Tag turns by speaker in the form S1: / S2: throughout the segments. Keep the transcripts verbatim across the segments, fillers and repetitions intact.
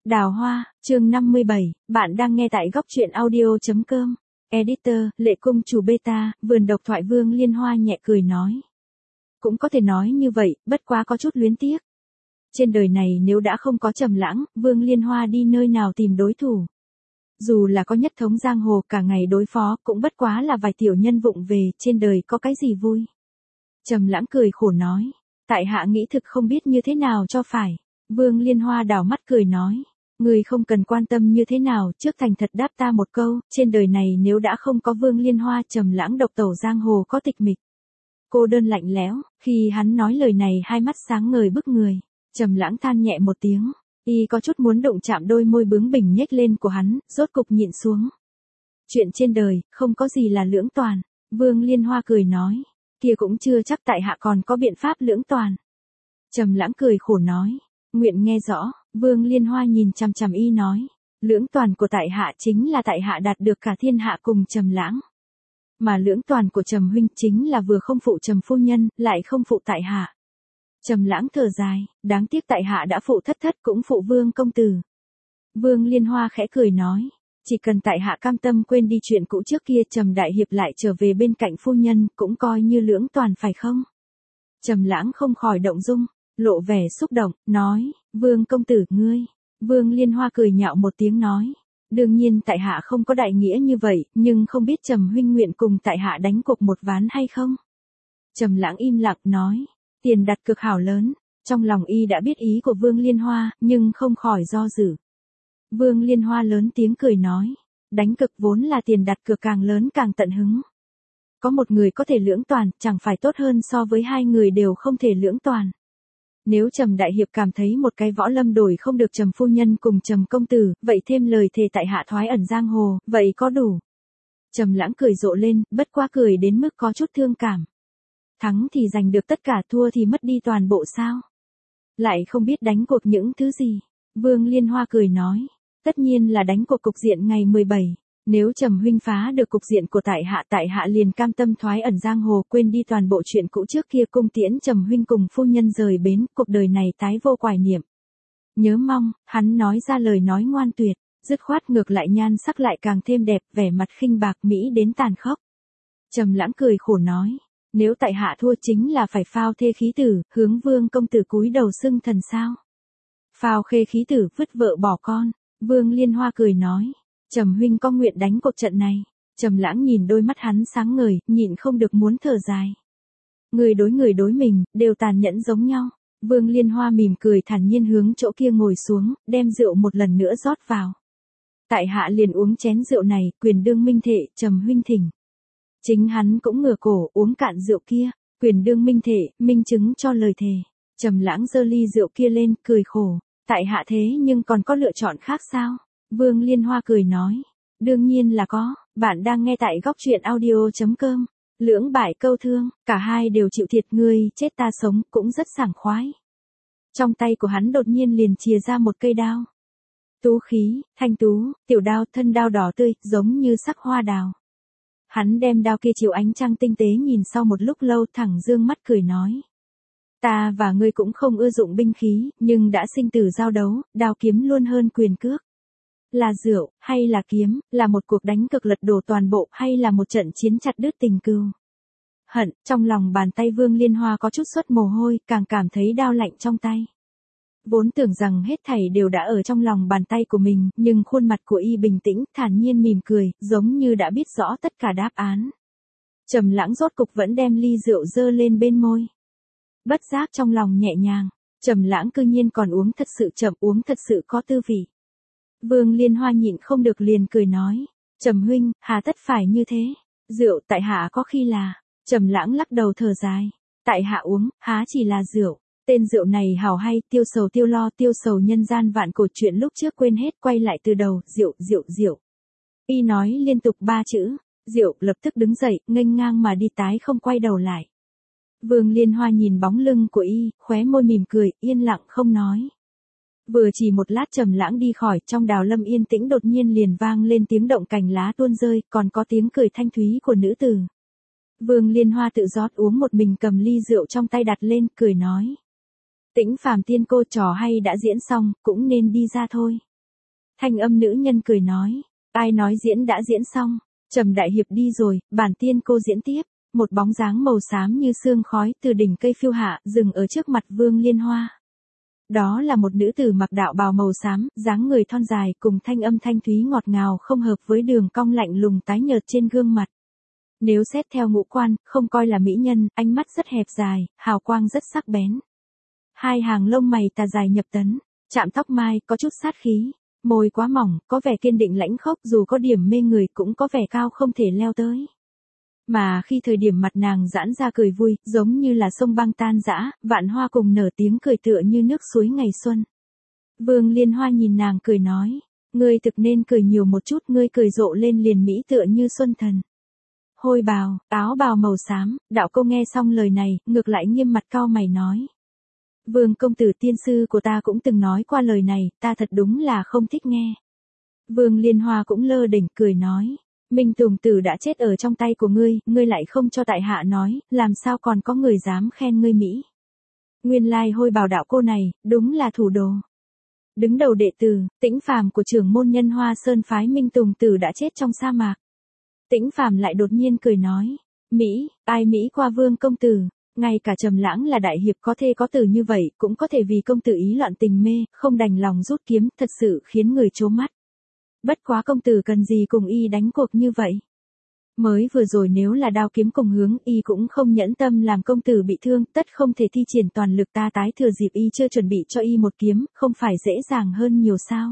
S1: Đào Hoa, chương năm mươi bảy, bạn đang nghe tại góc truyện audio.com. Editor, Lệ Cung chủ beta, vườn độc thoại Vương Liên Hoa nhẹ cười nói. Cũng có thể nói như vậy, bất quá có chút luyến tiếc. Trên đời này nếu đã không có Trầm Lãng, Vương Liên Hoa đi nơi nào tìm đối thủ. Dù là có nhất thống giang hồ cả ngày đối phó cũng bất quá là vài tiểu nhân vụng về, trên đời có cái gì vui. Trầm Lãng cười khổ nói, tại hạ nghĩ thực không biết như thế nào cho phải. Vương Liên Hoa đảo mắt cười nói, người không cần quan tâm như thế nào, trước thành thật đáp ta một câu, trên đời này nếu đã không có Vương Liên Hoa, Trầm Lãng độc tẩu giang hồ có tịch mịch. Cô đơn lạnh lẽo, khi hắn nói lời này hai mắt sáng ngời bức người, Trầm Lãng than nhẹ một tiếng, y có chút muốn đụng chạm đôi môi bướng bỉnh nhếch lên của hắn, rốt cục nhịn xuống. Chuyện trên đời, không có gì là lưỡng toàn, Vương Liên Hoa cười nói, kia cũng chưa chắc tại hạ còn có biện pháp lưỡng toàn. Trầm Lãng cười khổ nói, nguyện nghe rõ. Vương Liên Hoa nhìn chằm chằm y nói, lưỡng toàn của tại hạ chính là tại hạ đạt được cả thiên hạ cùng Trầm Lãng. Mà lưỡng toàn của Trầm huynh chính là vừa không phụ Trầm phu nhân, lại không phụ tại hạ. Trầm Lãng thở dài, đáng tiếc tại hạ đã phụ thất thất cũng phụ Vương công tử. Vương Liên Hoa khẽ cười nói, chỉ cần tại hạ cam tâm quên đi chuyện cũ trước kia, Trầm đại hiệp lại trở về bên cạnh phu nhân, cũng coi như lưỡng toàn phải không? Trầm Lãng không khỏi động dung, lộ vẻ xúc động, nói, Vương công tử ngươi. Vương Liên Hoa cười nhạo một tiếng nói, đương nhiên tại hạ không có đại nghĩa như vậy, nhưng không biết Trầm huynh nguyện cùng tại hạ đánh cuộc một ván hay không? Trầm Lãng im lặng nói, tiền đặt cược hảo lớn. Trong lòng y đã biết ý của Vương Liên Hoa, nhưng không khỏi do dự. Vương Liên Hoa lớn tiếng cười nói, đánh cược vốn là tiền đặt cược càng lớn càng tận hứng. Có một người có thể lưỡng toàn, chẳng phải tốt hơn so với hai người đều không thể lưỡng toàn. Nếu Trầm đại hiệp cảm thấy một cái võ lâm đổi không được Trầm phu nhân cùng Trầm công tử, vậy thêm lời thề tại hạ thoái ẩn giang hồ, vậy có đủ. Trầm Lãng cười rộ lên, bất quá cười đến mức có chút thương cảm. Thắng thì giành được tất cả, thua thì mất đi toàn bộ sao? Lại không biết đánh cuộc những thứ gì. Vương Liên Hoa cười nói, tất nhiên là đánh cuộc cục diện ngày mười bảy. Nếu Trầm huynh phá được cục diện của tại hạ, tại hạ liền cam tâm thoái ẩn giang hồ, quên đi toàn bộ chuyện cũ trước kia, cung tiễn Trầm huynh cùng phu nhân rời bến, cuộc đời này tái vô quài niệm. Nhớ mong. Hắn nói ra lời nói ngoan tuyệt, dứt khoát, ngược lại nhan sắc lại càng thêm đẹp, vẻ mặt khinh bạc mỹ đến tàn khốc. Trầm Lãng cười khổ nói, nếu tại hạ thua chính là phải phao thê khí tử, hướng Vương công tử cúi đầu xưng thần sao? Phao khê khí tử, vứt vợ bỏ con. Vương Liên Hoa cười nói, Trầm huynh có nguyện đánh cuộc trận này? Trầm Lãng nhìn đôi mắt hắn sáng ngời, nhịn không được muốn thở dài. Người đối người đối mình, đều tàn nhẫn giống nhau. Vương Liên Hoa mỉm cười thản nhiên hướng chỗ kia ngồi xuống, đem rượu một lần nữa rót vào. Tại hạ liền uống chén rượu này, quyền đương minh thệ, Trầm huynh thỉnh. Chính hắn cũng ngửa cổ uống cạn rượu kia, quyền đương minh thệ, minh chứng cho lời thề. Trầm Lãng giơ ly rượu kia lên, cười khổ, tại hạ thế nhưng còn có lựa chọn khác sao? Vương Liên Hoa cười nói, đương nhiên là có, bạn đang nghe tại góc truyện audio.com. Lưỡng bại câu thương, cả hai đều chịu thiệt, ngươi chết ta sống, cũng rất sảng khoái. Trong tay của hắn đột nhiên liền chìa ra một cây đao. Tú khí, thanh tú, tiểu đao, thân đao đỏ tươi, giống như sắc hoa đào. Hắn đem đao kia chiếu ánh trăng tinh tế nhìn sau một lúc lâu, thẳng dương mắt cười nói, ta và ngươi cũng không ưa dụng binh khí, nhưng đã sinh tử giao đấu, đao kiếm luôn hơn quyền cước. Là rượu, hay là kiếm, là một cuộc đánh cực lật đổ toàn bộ, hay là một trận chiến chặt đứt tình cừu. Hận, trong lòng bàn tay Vương Liên Hoa có chút xuất mồ hôi, càng cảm thấy đao lạnh trong tay. Vốn tưởng rằng hết thảy đều đã ở trong lòng bàn tay của mình, nhưng khuôn mặt của y bình tĩnh, thản nhiên mỉm cười, giống như đã biết rõ tất cả đáp án. Trầm Lãng rốt cục vẫn đem ly rượu dơ lên bên môi. Bất giác trong lòng nhẹ nhàng, Trầm Lãng cư nhiên còn uống thật sự chậm, uống thật sự có tư vị. Vương Liên Hoa nhịn không được liền cười nói, Trầm huynh, hà tất phải như thế? Rượu tại hạ có khi là. Trầm Lãng lắc đầu thở dài, tại hạ uống, há chỉ là rượu. Tên rượu này hảo hay, tiêu sầu tiêu lo, tiêu sầu nhân gian vạn cổ, chuyện lúc trước quên hết, quay lại từ đầu, rượu, rượu, rượu. Y nói liên tục ba chữ, rượu, lập tức đứng dậy, nghênh ngang mà đi, tái không quay đầu lại. Vương Liên Hoa nhìn bóng lưng của y, khóe môi mỉm cười, yên lặng không nói. Vừa chỉ một lát Trầm Lãng đi khỏi, trong đào lâm yên tĩnh đột nhiên liền vang lên tiếng động cành lá tuôn rơi, còn có tiếng cười thanh thúy của nữ tử. Vương Liên Hoa tự rót uống một mình, cầm ly rượu trong tay đặt lên, cười nói, Tĩnh Phàm tiên cô, trò hay đã diễn xong, cũng nên đi ra thôi. Thanh âm nữ nhân cười nói, ai nói diễn đã diễn xong, Trầm đại hiệp đi rồi, bản tiên cô diễn tiếp. Một bóng dáng màu xám như sương khói từ đỉnh cây phiêu hạ, dừng ở trước mặt Vương Liên Hoa. Đó là một nữ tử mặc đạo bào màu xám, dáng người thon dài cùng thanh âm thanh thúy ngọt ngào không hợp với đường cong lạnh lùng tái nhợt trên gương mặt. Nếu xét theo ngũ quan, không coi là mỹ nhân, ánh mắt rất hẹp dài, hào quang rất sắc bén. Hai hàng lông mày tà dài nhập tấn, chạm tóc mai, có chút sát khí, môi quá mỏng, có vẻ kiên định lãnh khốc, dù có điểm mê người cũng có vẻ cao không thể leo tới. Mà khi thời điểm mặt nàng giãn ra cười vui, giống như là sông băng tan rã, vạn hoa cùng nở tiếng cười tựa như nước suối ngày xuân. Vương Liên Hoa nhìn nàng cười nói, ngươi thực nên cười nhiều một chút, ngươi cười rộ lên liền mỹ tựa như xuân thần. Hôi bào, áo bào màu xám, đạo cô nghe xong lời này, ngược lại nghiêm mặt cau mày nói. Vương công tử tiên sư của ta cũng từng nói qua lời này, ta thật đúng là không thích nghe. Vương Liên Hoa cũng lơ đỉnh cười nói. Minh Tùng Tử đã chết ở trong tay của ngươi, ngươi lại không cho tại hạ nói, làm sao còn có người dám khen ngươi mỹ. Nguyên lai hôi bào đạo cô này, đúng là thủ đồ. Đứng đầu đệ tử, Tĩnh Phàm của trưởng môn Nhân Hoa Sơn phái Minh Tùng Tử đã chết trong sa mạc. Tĩnh Phàm lại đột nhiên cười nói, Mỹ, ai Mỹ qua Vương công tử, ngay cả Trầm Lãng là đại hiệp có thể có từ như vậy, cũng có thể vì công tử ý loạn tình mê, không đành lòng rút kiếm, thật sự khiến người trố mắt. Bất quá công tử cần gì cùng y đánh cuộc như vậy. Mới vừa rồi nếu là đao kiếm cùng hướng, y cũng không nhẫn tâm làm công tử bị thương, tất không thể thi triển toàn lực, ta tái thừa dịp y chưa chuẩn bị cho y một kiếm, không phải dễ dàng hơn nhiều sao.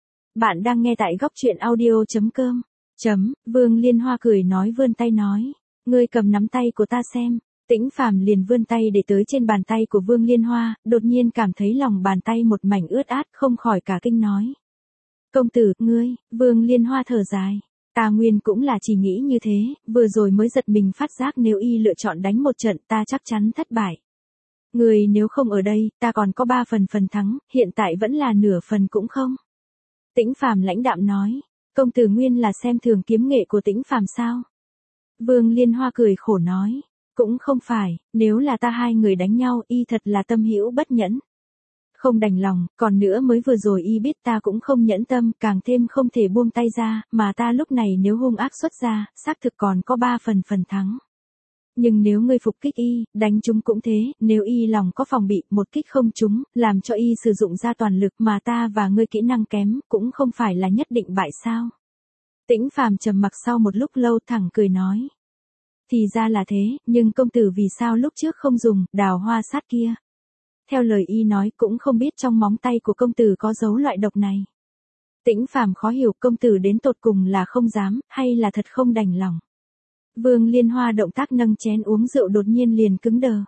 S1: Bạn đang nghe tại góc truyện audio chấm com. Chấm, Vương Liên Hoa cười nói vươn tay nói, ngươi cầm nắm tay của ta xem. Tĩnh Phàm liền vươn tay để tới trên bàn tay của Vương Liên Hoa, đột nhiên cảm thấy lòng bàn tay một mảnh ướt át, không khỏi cả kinh nói. Công tử, ngươi, Vương Liên Hoa thở dài. Ta nguyên cũng là chỉ nghĩ như thế, vừa rồi mới giật mình phát giác nếu y lựa chọn đánh một trận ta chắc chắn thất bại. Ngươi nếu không ở đây, ta còn có ba phần phần thắng, hiện tại vẫn là nửa phần cũng không. Tĩnh Phàm lãnh đạm nói, công tử nguyên là xem thường kiếm nghệ của Tĩnh Phàm sao? Vương Liên Hoa cười khổ nói, cũng không phải, nếu là ta hai người đánh nhau y thật là tâm hữu bất nhẫn. Không đành lòng, còn nữa mới vừa rồi y biết ta cũng không nhẫn tâm, càng thêm không thể buông tay ra, mà ta lúc này nếu hung ác xuất ra, xác thực còn có ba phần phần thắng. Nhưng nếu ngươi phục kích y, đánh chúng cũng thế, nếu y lòng có phòng bị, một kích không trúng, làm cho y sử dụng ra toàn lực mà ta và ngươi kỹ năng kém, cũng không phải là nhất định bại sao. Tĩnh Phàm trầm mặc sau một lúc lâu thẳng cười nói. Thì ra là thế, nhưng công tử vì sao lúc trước không dùng đào hoa sát kia? Theo lời y nói cũng không biết trong móng tay của công tử có dấu loại độc này. Tĩnh Phàm khó hiểu công tử đến tột cùng là không dám, hay là thật không đành lòng. Vương Liên Hoa động tác nâng chén uống rượu đột nhiên liền cứng đờ.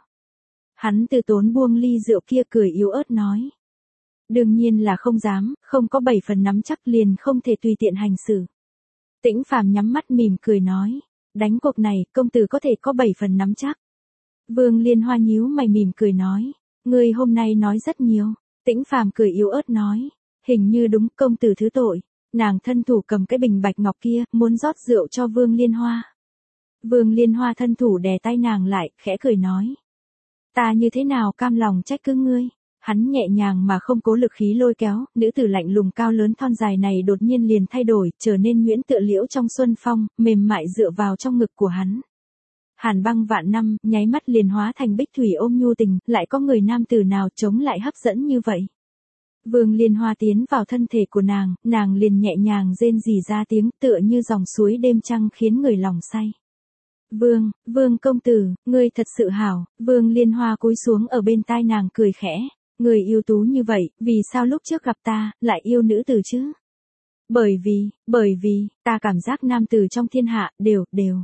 S1: Hắn từ tốn buông ly rượu kia cười yếu ớt nói. Đương nhiên là không dám, không có bảy phần nắm chắc liền không thể tùy tiện hành xử. Tĩnh Phàm nhắm mắt mỉm cười nói. Đánh cuộc này, công tử có thể có bảy phần nắm chắc. Vương Liên Hoa nhíu mày mỉm cười nói. Ngươi hôm nay nói rất nhiều. Tĩnh Phàm cười yếu ớt nói. Hình như đúng, công tử thứ tội. Nàng thân thủ cầm cái bình bạch ngọc kia, muốn rót rượu cho Vương Liên Hoa. Vương Liên Hoa thân thủ đè tay nàng lại, khẽ cười nói. Ta như thế nào cam lòng trách cứ ngươi. Hắn nhẹ nhàng mà không cố lực khí lôi kéo, nữ tử lạnh lùng cao lớn thon dài này đột nhiên liền thay đổi, trở nên nhuyễn tựa liễu trong xuân phong, mềm mại dựa vào trong ngực của hắn. Hàn băng vạn năm, nháy mắt liền hóa thành bích thủy ôm nhu tình, lại có người nam tử nào chống lại hấp dẫn như vậy. Vương Liên Hoa tiến vào thân thể của nàng, nàng liền nhẹ nhàng rên rỉ ra tiếng tựa như dòng suối đêm trăng khiến người lòng say. Vương, Vương công tử, ngươi thật sự hảo, Vương Liên Hoa cúi xuống ở bên tai nàng cười khẽ. Người yêu tú như vậy, vì sao lúc trước gặp ta, lại yêu nữ tử chứ? Bởi vì, bởi vì, ta cảm giác nam tử trong thiên hạ, đều, đều.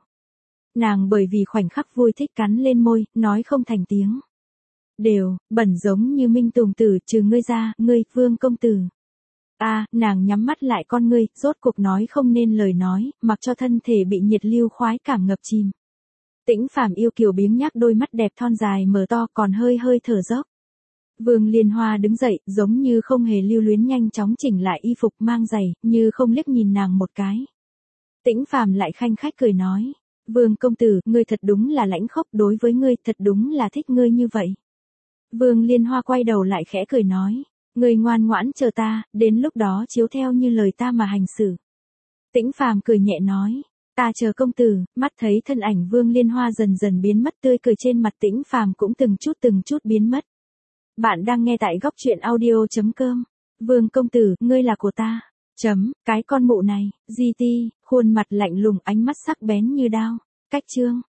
S1: Nàng bởi vì khoảnh khắc vui thích cắn lên môi, nói không thành tiếng. Đều, bẩn giống như Minh Tùng Tử, trừ ngươi ra, ngươi, Vương công tử. A, à, nàng nhắm mắt lại con ngươi, rốt cuộc nói không nên lời nói, mặc cho thân thể bị nhiệt lưu khoái cảm ngập chìm. Tĩnh Phàm yêu kiều biếng nhác đôi mắt đẹp thon dài mở to còn hơi hơi thở dốc. Vương Liên Hoa đứng dậy, giống như không hề lưu luyến nhanh chóng chỉnh lại y phục mang giày, như không liếc nhìn nàng một cái. Tĩnh Phàm lại khanh khách cười nói, Vương công tử, ngươi thật đúng là lãnh khốc, đối với ngươi thật đúng là thích ngươi như vậy. Vương Liên Hoa quay đầu lại khẽ cười nói, Ngươi ngoan ngoãn chờ ta, đến lúc đó chiếu theo như lời ta mà hành xử. Tĩnh Phàm cười nhẹ nói, ta chờ công tử. Mắt thấy thân ảnh Vương Liên Hoa dần dần biến mất, tươi cười trên mặt Tĩnh Phàm cũng từng chút từng chút biến mất. Bạn đang nghe tại góc truyện audio chấm com. Vương công tử, ngươi là của ta. Chấm, cái con mụ này, gi ti, khuôn mặt lạnh lùng, ánh mắt sắc bén như đao. Cách chương.